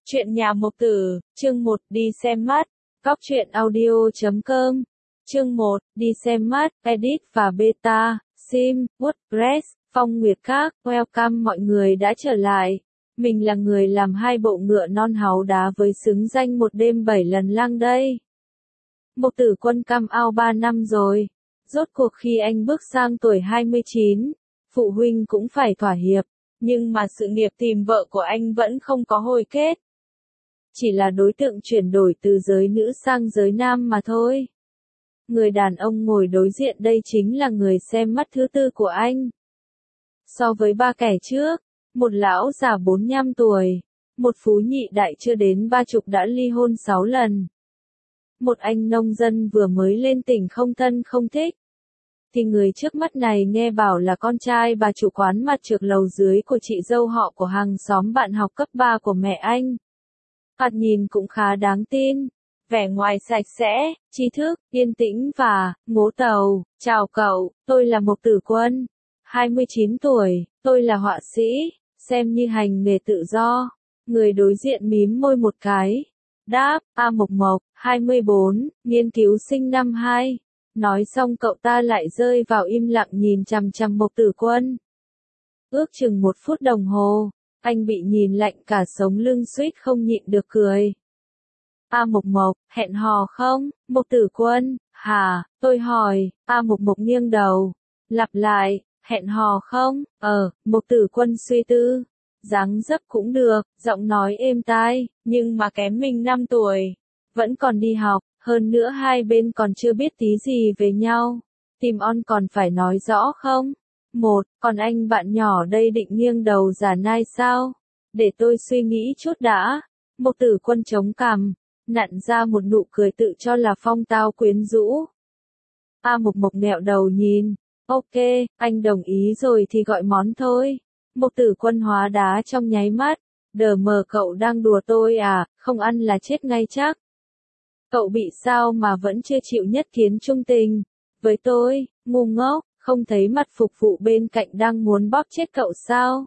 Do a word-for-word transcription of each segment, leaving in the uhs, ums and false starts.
Chuyện nhà Mộc Tử, chương một, đi xem mắt. Góc truyện audio chấm com. Chương một, đi xem mắt, edit và beta, sim, WordPress, Phong Nguyệt Các, welcome mọi người đã trở lại. Mình là người làm hai bộ ngựa non háu đá với xứng danh một đêm bảy lần lang đây. Mộc Tử Quân cam ao ba năm rồi. Rốt cuộc khi anh bước sang tuổi hai mươi chín, phụ huynh cũng phải thỏa hiệp, nhưng mà sự nghiệp tìm vợ của anh vẫn không có hồi kết. Chỉ là đối tượng chuyển đổi từ giới nữ sang giới nam mà thôi. Người đàn ông ngồi đối diện đây chính là người xem mắt thứ tư của anh. So với ba kẻ trước, một lão già bốn mươi lăm tuổi, một phú nhị đại chưa đến ba chục đã ly hôn sáu lần. Một anh nông dân vừa mới lên tỉnh không thân không thích. Thì người trước mắt này nghe bảo là con trai bà chủ quán mặt trược lầu dưới của chị dâu họ của hàng xóm bạn học cấp ba của mẹ anh. Thoạt nhìn cũng khá đáng tin, vẻ ngoài sạch sẽ, trí thức, yên tĩnh và ngố tàu. Chào cậu, tôi là Mộc Tử Quân, hai mươi chín tuổi, tôi là họa sĩ, xem như hành nghề tự do. Người đối diện mím môi một cái. Đáp, A Mộc Mộc, hai mươi bốn, nghiên cứu sinh năm hai. Nói xong cậu ta lại rơi vào im lặng nhìn chằm chằm Mộc Tử Quân. Ước chừng một phút đồng hồ, anh bị nhìn lạnh cả sống lưng suýt không nhịn được cười. A Mộc Mộc, hẹn hò không? Mộc Tử Quân, hả, tôi hỏi. A Mộc Mộc nghiêng đầu, lặp lại, hẹn hò không? Ờ, Mộc Tử Quân suy tư. Dáng dấp cũng được, giọng nói êm tai, nhưng mà kém mình năm tuổi. Vẫn còn đi học, hơn nữa hai bên còn chưa biết tí gì về nhau. Tìm on còn phải nói rõ không? Một, còn anh bạn nhỏ đây định nghiêng đầu giả nai sao? Để tôi suy nghĩ chút đã. Mộc Tử Quân chống cằm, nặn ra một nụ cười tự cho là phong tao quyến rũ. A Mộc Mộc nghẹo đầu nhìn. Ok, anh đồng ý rồi thì gọi món thôi. Mộc Tử Quân hóa đá trong nháy mắt. Đờ mờ cậu đang đùa tôi à, không ăn là chết ngay chắc. Cậu bị sao mà vẫn chưa chịu nhất kiến trung tình với tôi, ngu ngốc, không thấy mặt phục vụ bên cạnh đang muốn bóp chết cậu sao?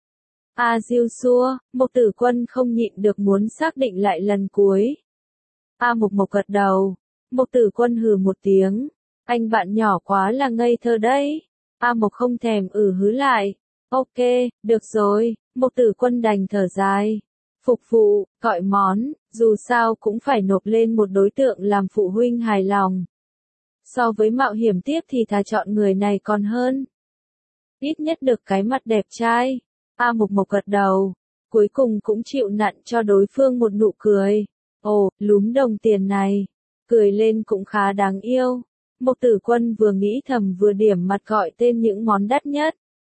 A diêu xua, Mộc Tử Quân không nhịn được muốn xác định lại lần cuối. A Mộc Mộc gật đầu. Mộc Tử Quân hừ một tiếng. Anh bạn nhỏ quá là ngây thơ đấy. A Mộc không thèm ử hứ lại. Ok, được rồi, Mộc Tử Quân đành thở dài. Phục vụ, gọi món, dù sao cũng phải nộp lên một đối tượng làm phụ huynh hài lòng. So với mạo hiểm tiếp thì thà chọn người này còn hơn. Ít nhất được cái mặt đẹp trai. A Mộc Mộc gật đầu. Cuối cùng cũng chịu nặn cho đối phương một nụ cười. Ồ, lúm đồng tiền này. Cười lên cũng khá đáng yêu. Mộc Tử Quân vừa nghĩ thầm vừa điểm mặt gọi tên những món đắt nhất.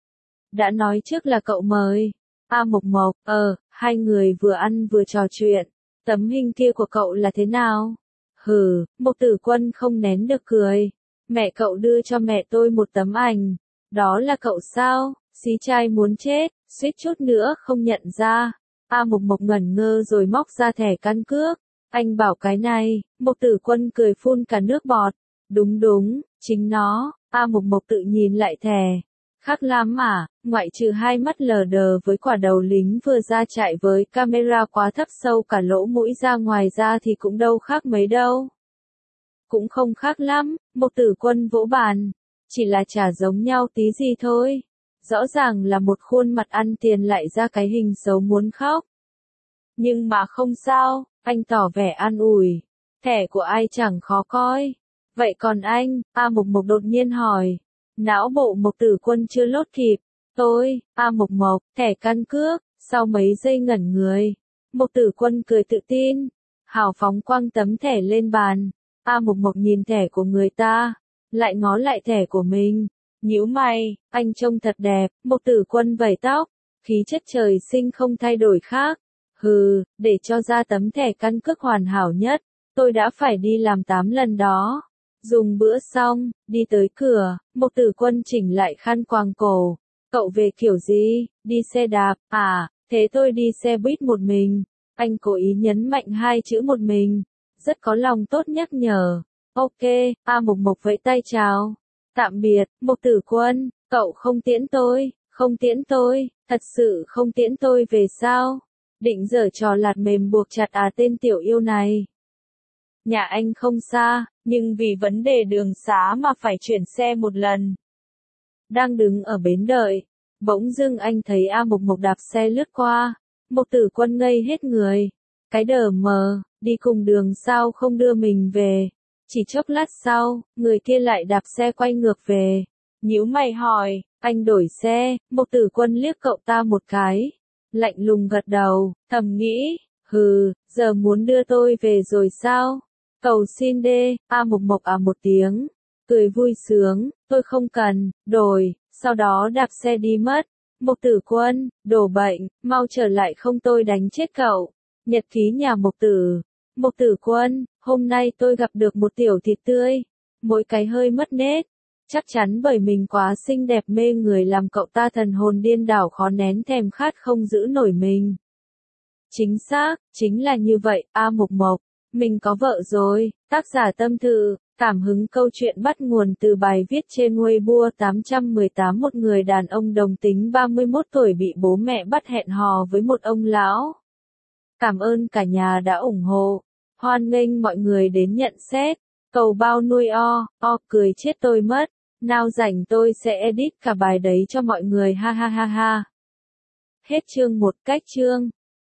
Đã nói trước là cậu mời. A Mộc Mộc, ờ, hai người vừa ăn vừa trò chuyện. Tấm hình kia của cậu là thế nào? Hừ, Mộc Tử Quân không nén được cười. Mẹ cậu đưa cho mẹ tôi một tấm ảnh. Đó là cậu sao? Xí trai muốn chết, suýt chút nữa không nhận ra. A Mộc Mộc ngẩn ngơ rồi móc ra thẻ căn cước. Anh bảo cái này. Mộc Tử Quân cười phun cả nước bọt. Đúng đúng, chính nó. A Mộc Mộc tự nhìn lại thẻ. Khác lắm à, ngoại trừ hai mắt lờ đờ với quả đầu lính vừa ra chạy với camera quá thấp sâu cả lỗ mũi ra ngoài ra thì cũng đâu khác mấy đâu. Cũng không khác lắm, Mộc Tử Quân vỗ bàn. Chỉ là chả giống nhau tí gì thôi. Rõ ràng là một khuôn mặt ăn tiền lại ra cái hình xấu muốn khóc. Nhưng mà không sao, anh tỏ vẻ an ủi. Thẻ của ai chẳng khó coi. Vậy còn anh, A Mộc Mộc đột nhiên hỏi. Não bộ Mộc Tử Quân chưa lốt kịp. Tôi, A Mộc Mộc, thẻ căn cước. Sau mấy giây ngẩn người, Mộc Tử Quân cười tự tin. Hào phóng quăng tấm thẻ lên bàn. A Mộc Mộc nhìn thẻ của người ta, lại ngó lại thẻ của mình. Nhíu mày, anh trông thật đẹp. Mộc Tử Quân vẩy tóc, khí chất trời sinh không thay đổi khác. Hừ, để cho ra tấm thẻ căn cước hoàn hảo nhất, tôi đã phải đi làm tám lần đó. Dùng bữa xong, đi tới cửa, Mộc Tử Quân chỉnh lại khăn quàng cổ. Cậu về kiểu gì? Đi xe đạp, à, thế tôi đi xe buýt một mình. Anh cố ý nhấn mạnh hai chữ một mình. Rất có lòng tốt nhắc nhở. Ok, A Mộc Mộc vẫy tay chào. Tạm biệt, Mộc Tử Quân, cậu không tiễn tôi, không tiễn tôi, thật sự không tiễn tôi về sao? Định giở trò lạt mềm buộc chặt à tên tiểu yêu này. Nhà anh không xa, nhưng vì vấn đề đường xá mà phải chuyển xe một lần. Đang đứng ở bến đợi, bỗng dưng anh thấy A Mộc Mộc đạp xe lướt qua. Mộc Tử Quân ngây hết người. Cái đờ mờ, đi cùng đường sao không đưa mình về. Chỉ chốc lát sau, người kia lại đạp xe quay ngược về. Nhíu mày hỏi, anh đổi xe. Mộc Tử Quân liếc cậu ta một cái. Lạnh lùng gật đầu, thầm nghĩ, hừ, giờ muốn đưa tôi về rồi sao? Cầu xin đê, A Mộc Mộc à một tiếng. Cười vui sướng, tôi không cần, đổi, sau đó đạp xe đi mất. Mộc Tử Quân, đổ bệnh, mau trở lại không tôi đánh chết cậu. Nhật ký nhà Mộc Tử. Mộc Tử Quân, hôm nay tôi gặp được một tiểu thịt tươi. Mỗi cái hơi mất nết. Chắc chắn bởi mình quá xinh đẹp mê người làm cậu ta thần hồn điên đảo khó nén thèm khát không giữ nổi mình. Chính xác, chính là như vậy, A Mộc Mộc. Mình có vợ rồi, tác giả tâm thư. Cảm hứng câu chuyện bắt nguồn từ bài viết trên Weibo tám một tám. Một người đàn ông đồng tính ba mươi mốt tuổi bị bố mẹ bắt hẹn hò với một ông lão. Cảm ơn cả nhà đã ủng hộ. Hoan nghênh mọi người đến nhận xét. Cầu bao nuôi o, o cười chết tôi mất. Nào rảnh tôi sẽ edit cả bài đấy cho mọi người ha ha ha ha. Hết chương một cách chương.